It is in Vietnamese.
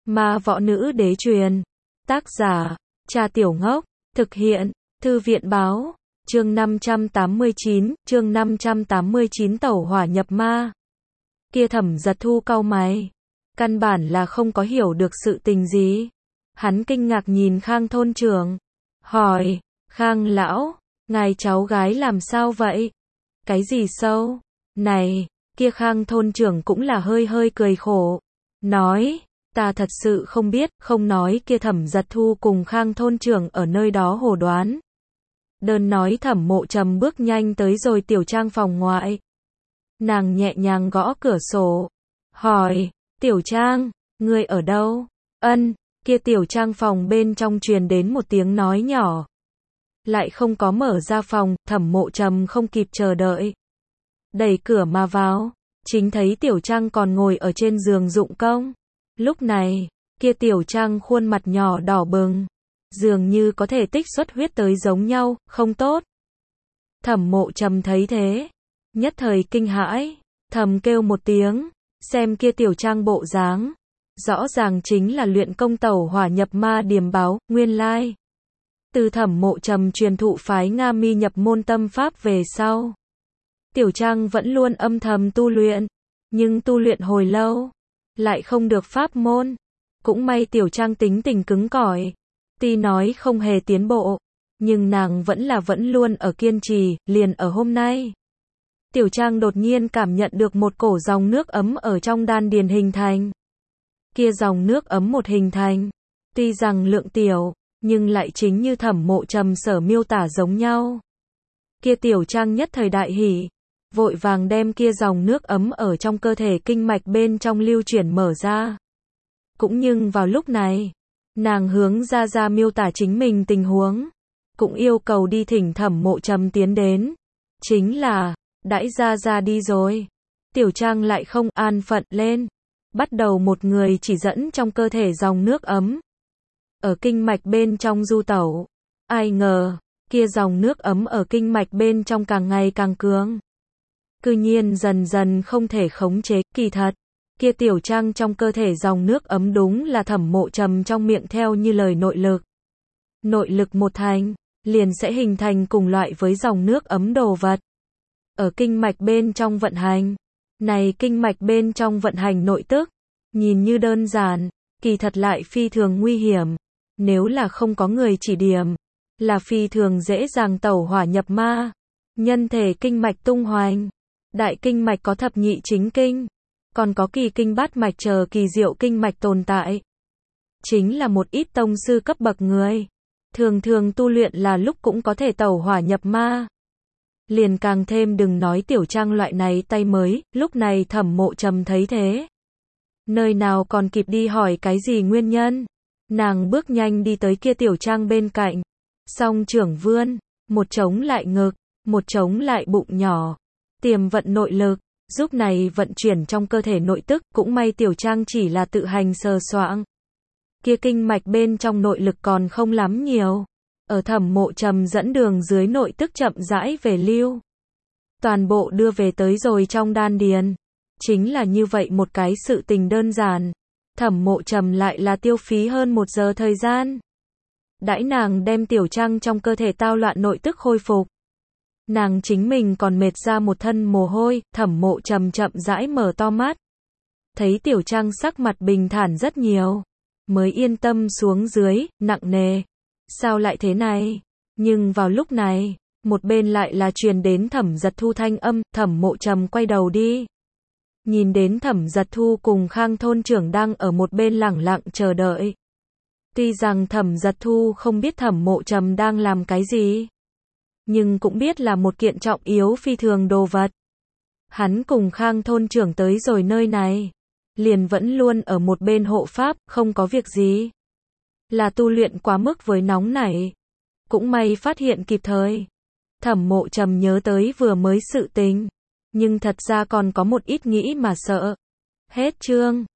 Ma võ nữ đế truyền. Tác giả, Cha Tiểu Ngốc. Thực hiện, Thư viện báo. Chương 589 tẩu hỏa nhập ma. Kia Thẩm Giật Thu cau mày. Căn bản là không có hiểu được sự tình gì. Hắn kinh ngạc nhìn Khang thôn trưởng. Hỏi, Khang lão, ngài cháu gái làm sao vậy? Cái gì sâu? Này, kia Khang thôn trưởng cũng là hơi hơi cười khổ. Nói, ta thật sự không biết, không nói kia Thẩm Giật Thu cùng Khang thôn trưởng ở nơi đó hồ đoán. Đơn nói Thẩm Mộ Trầm bước nhanh tới rồi tiểu trang phòng ngoại. Nàng nhẹ nhàng gõ cửa sổ. Hỏi, tiểu trang, ngươi ở đâu? Ân, kia tiểu trang phòng bên trong truyền đến một tiếng nói nhỏ. Lại không có mở ra phòng, Thẩm Mộ Trầm không kịp chờ đợi. Đẩy cửa mà vào, chính thấy tiểu trang còn ngồi ở trên giường dụng công. Lúc này, kia tiểu trang khuôn mặt nhỏ đỏ bừng. Dường như có thể tích xuất huyết tới giống nhau, không tốt. Thẩm Mộ Trầm thấy thế, nhất thời kinh hãi, thầm kêu một tiếng, xem kia tiểu trang bộ dáng, rõ ràng chính là luyện công tẩu hỏa nhập ma điềm báo, nguyên lai. Từ Thẩm Mộ Trầm truyền thụ phái Nga Mi nhập môn tâm pháp về sau. Tiểu trang vẫn luôn âm thầm tu luyện, nhưng tu luyện hồi lâu, lại không được pháp môn. Cũng may tiểu trang tính tình cứng cỏi. Tuy nói không hề tiến bộ, nhưng nàng vẫn luôn ở kiên trì, liền ở hôm nay. Tiểu trang đột nhiên cảm nhận được một cổ dòng nước ấm ở trong đan điền hình thành. Kia dòng nước ấm một hình thành, tuy rằng lượng tiểu, nhưng lại chính như Thẩm Mộ Trầm sở miêu tả giống nhau. Kia tiểu trang nhất thời đại hỉ, vội vàng đem kia dòng nước ấm ở trong cơ thể kinh mạch bên trong lưu chuyển mở ra. Cũng nhưng vào lúc này, nàng hướng ra miêu tả chính mình tình huống, cũng yêu cầu đi thỉnh Thẩm Mộ Trầm tiến đến. Chính là, đãi ra đi rồi, tiểu trang lại không an phận lên, bắt đầu một người chỉ dẫn trong cơ thể dòng nước ấm. Ở kinh mạch bên trong du tẩu, ai ngờ, kia dòng nước ấm ở kinh mạch bên trong càng ngày càng cường. Cư nhiên dần dần không thể khống chế, kỳ thật. Kia tiểu trang trong cơ thể dòng nước ấm đúng là Thẩm Mộ Trầm trong miệng theo như lời nội lực. Nội lực một thành, liền sẽ hình thành cùng loại với dòng nước ấm đồ vật. Ở kinh mạch bên trong vận hành. Này kinh mạch bên trong vận hành nội tức, nhìn như đơn giản, kỳ thật lại phi thường nguy hiểm. Nếu là không có người chỉ điểm, là phi thường dễ dàng tẩu hỏa nhập ma. Nhân thể kinh mạch tung hoành. Đại kinh mạch có thập nhị chính kinh. Còn có kỳ kinh bát mạch chờ kỳ diệu kinh mạch tồn tại. Chính là một ít tông sư cấp bậc người. Thường tu luyện là lúc cũng có thể tẩu hỏa nhập ma. Liền càng thêm đừng nói tiểu trang loại này tay mới, lúc này Thẩm Mộ Trầm thấy thế. Nơi nào còn kịp đi hỏi cái gì nguyên nhân. Nàng bước nhanh đi tới kia tiểu trang bên cạnh. Song trưởng vươn, một chống lại ngực, một chống lại bụng nhỏ. Tiềm vận nội lực. Giúp này vận chuyển trong cơ thể nội tức, cũng may tiểu trang chỉ là tự hành sờ soạng. Kia kinh mạch bên trong nội lực còn không lắm nhiều. Ở Thẩm Mộ Trầm dẫn đường dưới nội tức chậm rãi về lưu. Toàn bộ đưa về tới rồi trong đan điền. Chính là như vậy một cái sự tình đơn giản. Thẩm Mộ Trầm lại là tiêu phí hơn 1 giờ thời gian. Đãi nàng đem tiểu trang trong cơ thể tao loạn nội tức khôi phục. Nàng chính mình còn mệt ra một thân mồ hôi, Thẩm Mộ Trầm chậm rãi mở to mắt. Thấy tiểu trang sắc mặt bình thản rất nhiều. Mới yên tâm xuống dưới, nặng nề. Sao lại thế này? Nhưng vào lúc này, một bên lại là truyền đến Thẩm Giật Thu thanh âm, Thẩm Mộ Trầm quay đầu đi. Nhìn đến Thẩm Giật Thu cùng Khang thôn trưởng đang ở một bên lẳng lặng chờ đợi. Tuy rằng Thẩm Giật Thu không biết Thẩm Mộ Trầm đang làm cái gì. Nhưng cũng biết là một kiện trọng yếu phi thường đồ vật. Hắn cùng Khang thôn trưởng tới rồi nơi này. Liền vẫn luôn ở một bên hộ pháp, không có việc gì. Là tu luyện quá mức với nóng nảy. Cũng may phát hiện kịp thời. Thẩm Mộ Trầm nhớ tới vừa mới sự tình. Nhưng thật ra còn có một ít nghĩ mà sợ. Hết chương.